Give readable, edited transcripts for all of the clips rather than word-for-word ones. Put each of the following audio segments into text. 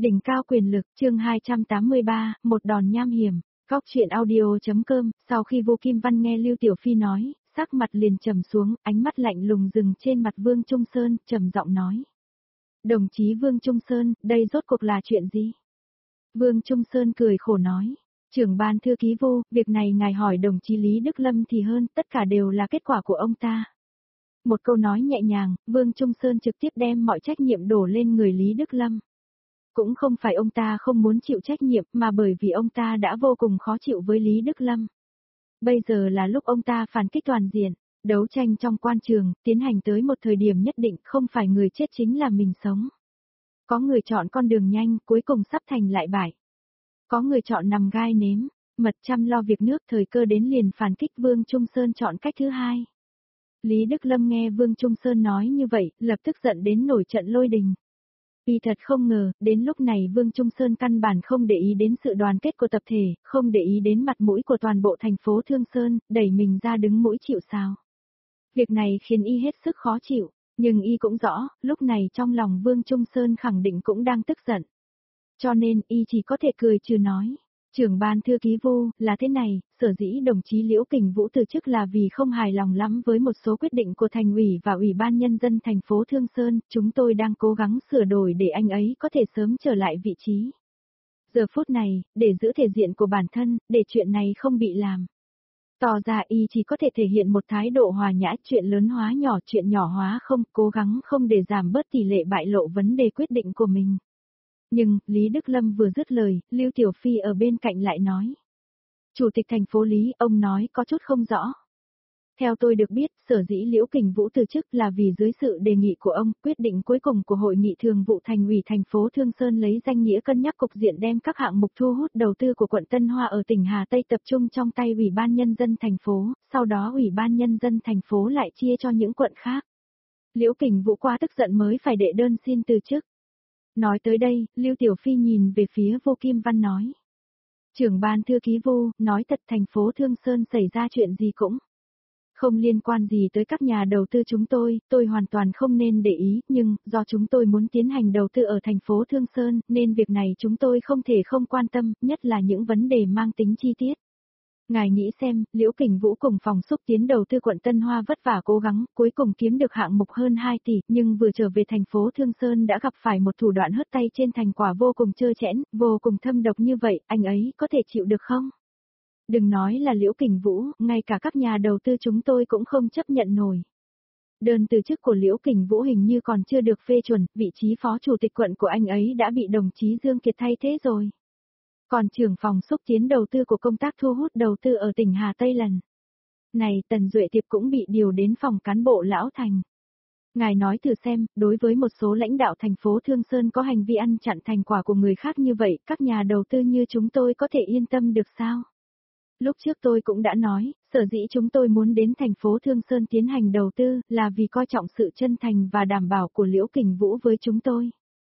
Đỉnh cao quyền lực, chương 283, một đòn nham hiểm. Góc truyện audio.com, sau khi Vô Kim Văn nghe Lưu Tiểu Phi nói, sắc mặt liền trầm xuống, ánh mắt lạnh lùng dừng trên mặt Vương Trung Sơn, trầm giọng nói. Đồng chí Vương Trung Sơn, đây rốt cuộc là chuyện gì? Vương Trung Sơn cười khổ nói. Trưởng ban thư ký Vô, việc này ngài hỏi đồng chí Lý Đức Lâm thì hơn, tất cả đều là kết quả của ông ta. Một câu nói nhẹ nhàng, Vương Trung Sơn trực tiếp đem mọi trách nhiệm đổ lên người Lý Đức Lâm. Cũng không phải ông ta không muốn chịu trách nhiệm mà bởi vì ông ta đã vô cùng khó chịu với Lý Đức Lâm. Bây giờ là lúc ông ta phản kích toàn diện, đấu tranh trong quan trường, tiến hành tới một thời điểm nhất định không phải người chết chính là mình sống. Có người chọn con đường nhanh cuối cùng sắp thành lại bại. Có người chọn nằm gai nếm, mật chăm lo việc nước thời cơ đến liền phản kích Vương Trung Sơn chọn cách thứ hai. Lý Đức Lâm nghe Vương Trung Sơn nói như vậy, lập tức giận đến nổi trận lôi đình. Y thật không ngờ, đến lúc này Vương Trung Sơn căn bản không để ý đến sự đoàn kết của tập thể, không để ý đến mặt mũi của toàn bộ thành phố Thương Sơn, đẩy mình ra đứng mũi chịu sào. Việc này khiến Y hết sức khó chịu, nhưng Y cũng rõ, lúc này trong lòng Vương Trung Sơn khẳng định cũng đang tức giận. Cho nên Y chỉ có thể cười trừ nói. Trưởng ban thư ký Vô, là thế này, sở dĩ đồng chí Liễu Kình Vũ từ chức là vì không hài lòng lắm với một số quyết định của thành ủy và ủy ban nhân dân thành phố Thương Sơn, chúng tôi đang cố gắng sửa đổi để anh ấy có thể sớm trở lại vị trí. Giờ phút này, để giữ thể diện của bản thân, để chuyện này không bị làm. Tỏ ra Y chỉ có thể thể hiện một thái độ hòa nhã, chuyện lớn hóa nhỏ, chuyện nhỏ hóa không, cố gắng không để giảm bớt tỷ lệ bại lộ vấn đề quyết định của mình. Nhưng, Lý Đức Lâm vừa dứt lời, Lưu Tiểu Phi ở bên cạnh lại nói. Chủ tịch thành phố Lý, ông nói có chút không rõ. Theo tôi được biết, sở dĩ Liễu Kình Vũ từ chức là vì dưới sự đề nghị của ông, quyết định cuối cùng của Hội nghị Thường vụ Thành ủy thành phố Thương Sơn lấy danh nghĩa cân nhắc cục diện đem các hạng mục thu hút đầu tư của quận Tân Hoa ở tỉnh Hà Tây tập trung trong tay Ủy ban Nhân dân thành phố, sau đó Ủy ban Nhân dân thành phố lại chia cho những quận khác. Liễu Kình Vũ quá tức giận mới phải đệ đơn xin từ chức. Nói tới đây, Lưu Tiểu Phi nhìn về phía Vô Kim Văn nói. Trưởng ban thư ký Vô, nói thật thành phố Thương Sơn xảy ra chuyện gì cũng không liên quan gì tới các nhà đầu tư chúng tôi hoàn toàn không nên để ý, nhưng, do chúng tôi muốn tiến hành đầu tư ở thành phố Thương Sơn, nên việc này chúng tôi không thể không quan tâm, nhất là những vấn đề mang tính chi tiết. Ngài nghĩ xem, Liễu Kình Vũ cùng phòng xúc tiến đầu tư quận Tân Hoa vất vả cố gắng, cuối cùng kiếm được hạng mục hơn 2 tỷ, nhưng vừa trở về thành phố Thương Sơn đã gặp phải một thủ đoạn hất tay trên thành quả vô cùng trơ trẽn, vô cùng thâm độc như vậy, anh ấy có thể chịu được không? Đừng nói là Liễu Kình Vũ, ngay cả các nhà đầu tư chúng tôi cũng không chấp nhận nổi. Đơn từ chức của Liễu Kình Vũ hình như còn chưa được phê chuẩn, vị trí phó chủ tịch quận của anh ấy đã bị đồng chí Dương Kiệt thay thế rồi. Còn trưởng phòng xúc tiến đầu tư của công tác thu hút đầu tư ở tỉnh Hà Tây lần này Tần Duệ Tiệp cũng bị điều đến phòng cán bộ Lão Thành. Ngài nói thử xem, đối với một số lãnh đạo thành phố Thương Sơn có hành vi ăn chặn thành quả của người khác như vậy, các nhà đầu tư như chúng tôi có thể yên tâm được sao? Lúc trước tôi cũng đã nói, sở dĩ chúng tôi muốn đến thành phố Thương Sơn tiến hành đầu tư là vì coi trọng sự chân thành và đảm bảo của Liễu Kình Vũ với chúng tôi.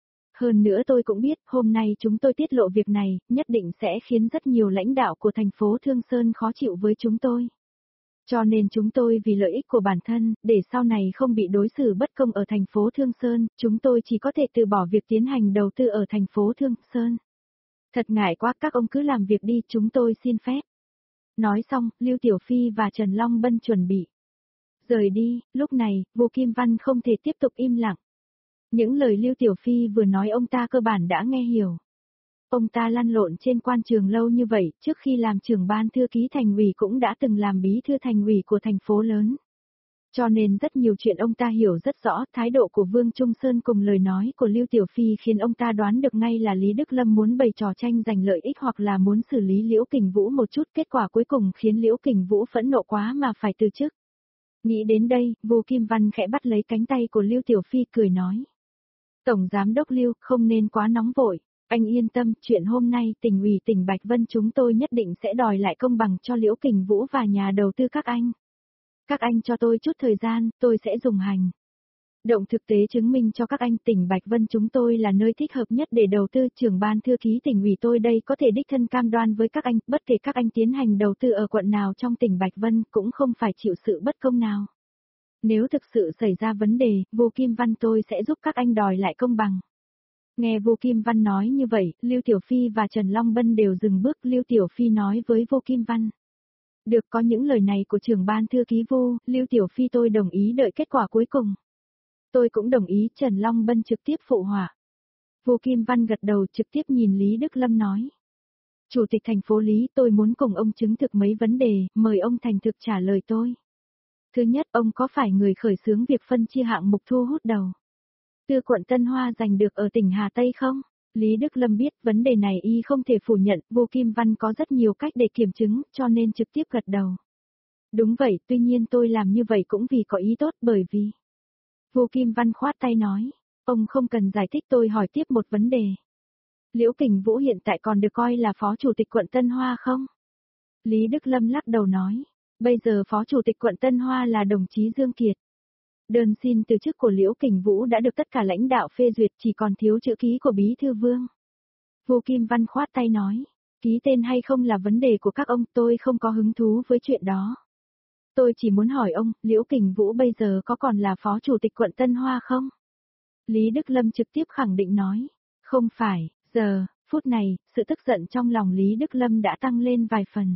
Hơn nữa tôi cũng biết, hôm nay chúng tôi tiết lộ việc này, nhất định sẽ khiến rất nhiều lãnh đạo của thành phố Thương Sơn khó chịu với chúng tôi. Cho nên chúng tôi vì lợi ích của bản thân, để sau này không bị đối xử bất công ở thành phố Thương Sơn, chúng tôi chỉ có thể từ bỏ việc tiến hành đầu tư ở thành phố Thương Sơn. Thật ngại quá, các ông cứ làm việc đi, chúng tôi xin phép. Nói xong, Lưu Tiểu Phi và Trần Long Bân chuẩn bị rời đi, lúc này, Vô Kim Văn không thể tiếp tục im lặng. Những lời Lưu Tiểu Phi vừa nói ông ta cơ bản đã nghe hiểu. Ông ta lăn lộn trên quan trường lâu như vậy, trước khi làm trưởng ban thư ký thành ủy cũng đã từng làm bí thư thành ủy của thành phố lớn. Cho nên rất nhiều chuyện ông ta hiểu rất rõ, thái độ của Vương Trung Sơn cùng lời nói của Lưu Tiểu Phi khiến ông ta đoán được ngay là Lý Đức Lâm muốn bày trò tranh giành lợi ích hoặc là muốn xử lý Liễu Kình Vũ một chút, kết quả cuối cùng khiến Liễu Kình Vũ phẫn nộ quá mà phải từ chức. Nghĩ đến đây, Vô Kim Văn khẽ bắt lấy cánh tay của Lưu Tiểu Phi cười nói. Tổng Giám đốc Lưu, không nên quá nóng vội, anh yên tâm, chuyện hôm nay tỉnh ủy tỉnh Bạch Vân chúng tôi nhất định sẽ đòi lại công bằng cho Liễu Kình Vũ và nhà đầu tư các anh. Các anh cho tôi chút thời gian, tôi sẽ dùng hành động thực tế chứng minh cho các anh tỉnh Bạch Vân chúng tôi là nơi thích hợp nhất để đầu tư. Trưởng ban thư ký tỉnh ủy tôi đây có thể đích thân cam đoan với các anh, bất kể các anh tiến hành đầu tư ở quận nào trong tỉnh Bạch Vân cũng không phải chịu sự bất công nào. Nếu thực sự xảy ra vấn đề, Vô Kim Văn tôi sẽ giúp các anh đòi lại công bằng. Nghe Vô Kim Văn nói như vậy, Lưu Tiểu Phi và Trần Long Bân đều dừng bước. Lưu Tiểu Phi nói với Vô Kim Văn. Được, có những lời này của trưởng ban thư ký Vô, Lưu Tiểu Phi tôi đồng ý đợi kết quả cuối cùng. Tôi cũng đồng ý. Trần Long Bân trực tiếp phụ họa. Vô Kim Văn gật đầu trực tiếp nhìn Lý Đức Lâm nói. Chủ tịch thành phố Lý, tôi muốn cùng ông chứng thực mấy vấn đề, mời ông thành thực trả lời tôi. Thứ nhất, ông có phải người khởi xướng việc phân chia hạng mục thu hút đầu tư quận Tân Hoa giành được ở tỉnh Hà Tây không? Lý Đức Lâm biết vấn đề này y không thể phủ nhận, Vô Kim Văn có rất nhiều cách để kiểm chứng, cho nên trực tiếp gật đầu. Đúng vậy, tuy nhiên tôi làm như vậy cũng vì có ý tốt, bởi vì... Vô Kim Văn khoát tay nói, ông không cần giải thích, tôi hỏi tiếp một vấn đề. Liễu Kình Vũ hiện tại còn được coi là phó chủ tịch quận Tân Hoa không? Lý Đức Lâm lắc đầu nói, bây giờ phó chủ tịch quận Tân Hoa là đồng chí Dương Kiệt. Đơn xin từ chức của Liễu Kình Vũ đã được tất cả lãnh đạo phê duyệt, chỉ còn thiếu chữ ký của Bí thư Vương. Vô Kim Văn khoát tay nói, ký tên hay không là vấn đề của các ông, tôi không có hứng thú với chuyện đó. Tôi chỉ muốn hỏi ông, Liễu Kình Vũ bây giờ có còn là phó chủ tịch quận Tân Hoa không? Lý Đức Lâm trực tiếp khẳng định nói, không phải. Giờ, phút này, sự tức giận trong lòng Lý Đức Lâm đã tăng lên vài phần.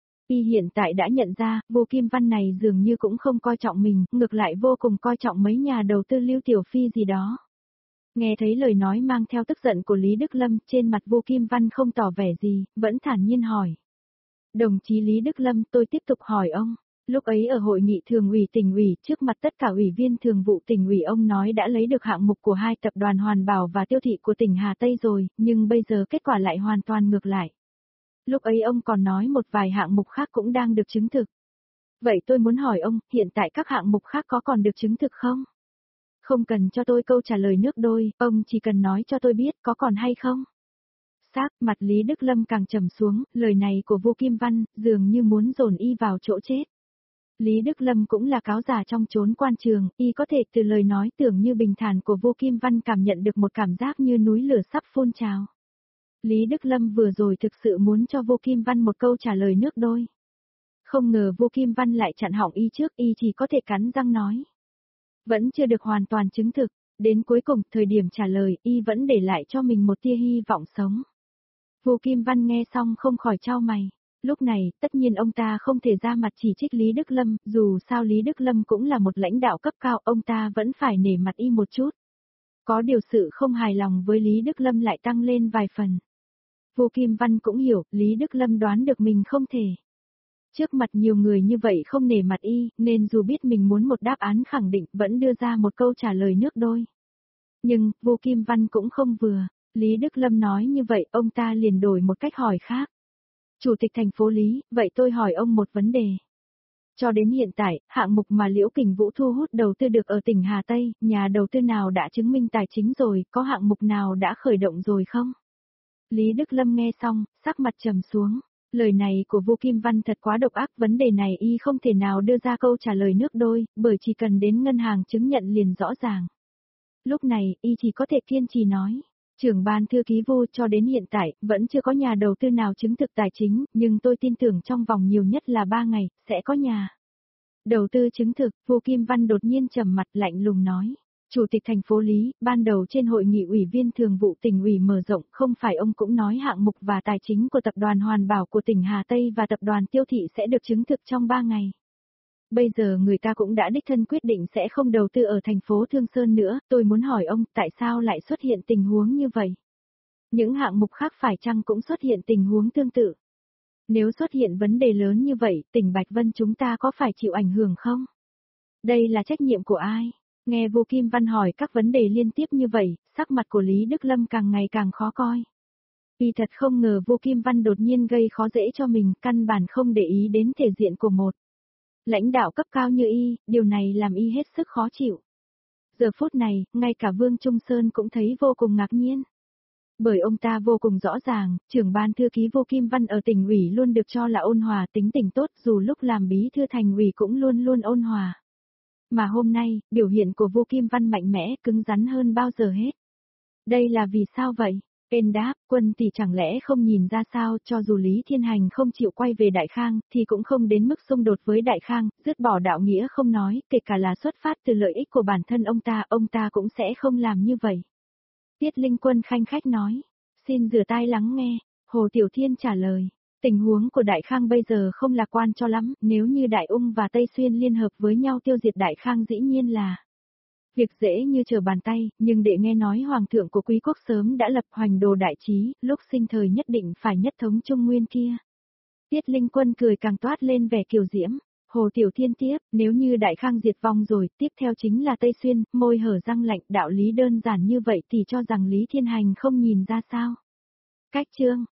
Y hiện tại đã nhận ra, Vô Kim Văn này dường như cũng không coi trọng mình, ngược lại vô cùng coi trọng mấy nhà đầu tư Lưu Tiểu Phi gì đó. Nghe thấy lời nói mang theo tức giận của Lý Đức Lâm, trên mặt Vô Kim Văn không tỏ vẻ gì, vẫn thản nhiên hỏi. Đồng chí Lý Đức Lâm, tôi tiếp tục hỏi ông. Lúc ấy ở hội nghị thường ủy tỉnh ủy, trước mặt tất cả ủy viên thường vụ tỉnh ủy, ông nói đã lấy được hạng mục của hai tập đoàn Hoàn Bảo và Tiêu Thị của tỉnh Hà Tây rồi, nhưng bây giờ kết quả lại hoàn toàn ngược lại. Lúc ấy ông còn nói một vài hạng mục khác cũng đang được chứng thực. Vậy tôi muốn hỏi ông, hiện tại các hạng mục khác có còn được chứng thực không? Không cần cho tôi câu trả lời nước đôi, ông chỉ cần nói cho tôi biết có còn hay không. Sắc mặt Lý Đức Lâm càng trầm xuống, lời này của Vô Kim Văn dường như muốn dồn y vào chỗ chết. Lý Đức Lâm cũng là cáo giả trong chốn quan trường, y có thể từ lời nói tưởng như bình thản của Vô Kim Văn cảm nhận được một cảm giác như núi lửa sắp phun trào. Lý Đức Lâm vừa rồi thực sự muốn cho Vô Kim Văn một câu trả lời nước đôi. Không ngờ Vô Kim Văn lại chặn họng y trước, y chỉ có thể cắn răng nói. Vẫn chưa được hoàn toàn chứng thực, đến cuối cùng, thời điểm trả lời, y vẫn để lại cho mình một tia hy vọng sống. Vô Kim Văn nghe xong không khỏi chau mày. Lúc này, tất nhiên ông ta không thể ra mặt chỉ trích Lý Đức Lâm, dù sao Lý Đức Lâm cũng là một lãnh đạo cấp cao, ông ta vẫn phải nể mặt y một chút. Có điều sự không hài lòng với Lý Đức Lâm lại tăng lên vài phần. Vô Kim Văn cũng hiểu, Lý Đức Lâm đoán được mình không thể. Trước mặt nhiều người như vậy không nể mặt y, nên dù biết mình muốn một đáp án khẳng định, vẫn đưa ra một câu trả lời nước đôi. Nhưng, Vô Kim Văn cũng không vừa. Lý Đức Lâm nói như vậy, ông ta liền đổi một cách hỏi khác. Chủ tịch thành phố Lý, vậy tôi hỏi ông một vấn đề. Cho đến hiện tại, hạng mục mà Liễu Kình Vũ thu hút đầu tư được ở tỉnh Hà Tây, nhà đầu tư nào đã chứng minh tài chính rồi, có hạng mục nào đã khởi động rồi không? Lý Đức Lâm nghe xong, sắc mặt trầm xuống. Lời này của Vô Kim Văn thật quá độc ác, vấn đề này y không thể nào đưa ra câu trả lời nước đôi, bởi chỉ cần đến ngân hàng chứng nhận liền rõ ràng. Lúc này, y chỉ có thể kiên trì nói. Trưởng ban thư ký Vô, cho đến hiện tại, vẫn chưa có nhà đầu tư nào chứng thực tài chính, nhưng tôi tin tưởng trong vòng nhiều nhất là 3 ngày, sẽ có nhà đầu tư chứng thực. Vô Kim Văn đột nhiên trầm mặt lạnh lùng nói. Chủ tịch thành phố Lý, ban đầu trên hội nghị ủy viên thường vụ tỉnh ủy mở rộng, không phải ông cũng nói hạng mục và tài chính của tập đoàn Hoàn Bảo của tỉnh Hà Tây và tập đoàn Tiêu Thị sẽ được chứng thực trong 3 ngày. Bây giờ người ta cũng đã đích thân quyết định sẽ không đầu tư ở thành phố Thương Sơn nữa, tôi muốn hỏi ông tại sao lại xuất hiện tình huống như vậy? Những hạng mục khác phải chăng cũng xuất hiện tình huống tương tự? Nếu xuất hiện vấn đề lớn như vậy, tỉnh Bạch Vân chúng ta có phải chịu ảnh hưởng không? Đây là trách nhiệm của ai? Nghe Vô Kim Văn hỏi các vấn đề liên tiếp như vậy, sắc mặt của Lý Đức Lâm càng ngày càng khó coi. Y thật không ngờ Vô Kim Văn đột nhiên gây khó dễ cho mình, căn bản không để ý đến thể diện của một lãnh đạo cấp cao như y, điều này làm y hết sức khó chịu. Giờ phút này, ngay cả Vương Trung Sơn cũng thấy vô cùng ngạc nhiên. Bởi ông ta vô cùng rõ ràng, trưởng ban thư ký Vô Kim Văn ở tỉnh ủy luôn được cho là ôn hòa, tính tình tốt, dù lúc làm bí thư thành ủy cũng luôn luôn ôn hòa. Mà hôm nay, biểu hiện của Vô Kim Văn mạnh mẽ, cứng rắn hơn bao giờ hết. Đây là vì sao vậy? Ên đáp, Quân thì chẳng lẽ không nhìn ra sao, cho dù Lý Thiên Hành không chịu quay về Đại Khang, thì cũng không đến mức xung đột với Đại Khang, dứt bỏ đạo nghĩa không nói, kể cả là xuất phát từ lợi ích của bản thân ông ta cũng sẽ không làm như vậy. Tiết Linh Quân khanh khách nói. Xin rửa tai lắng nghe. Hồ Tiểu Thiên trả lời. Tình huống của Đại Khang bây giờ không lạc quan cho lắm, nếu như Đại Ung và Tây Xuyên liên hợp với nhau tiêu diệt Đại Khang dĩ nhiên là việc dễ như trở bàn tay, nhưng để nghe nói Hoàng thượng của Quý quốc sớm đã lập Hoành Đồ đại chí, lúc sinh thời nhất định phải nhất thống Trung Nguyên kia. Tiết Linh Quân cười càng toát lên vẻ kiều diễm. Hồ Tiểu Thiên tiếp, nếu như Đại Khang diệt vong rồi, tiếp theo chính là Tây Xuyên, môi hở răng lạnh, đạo lý đơn giản như vậy thì cho rằng Lý Thiên Hành không nhìn ra sao. Cách chương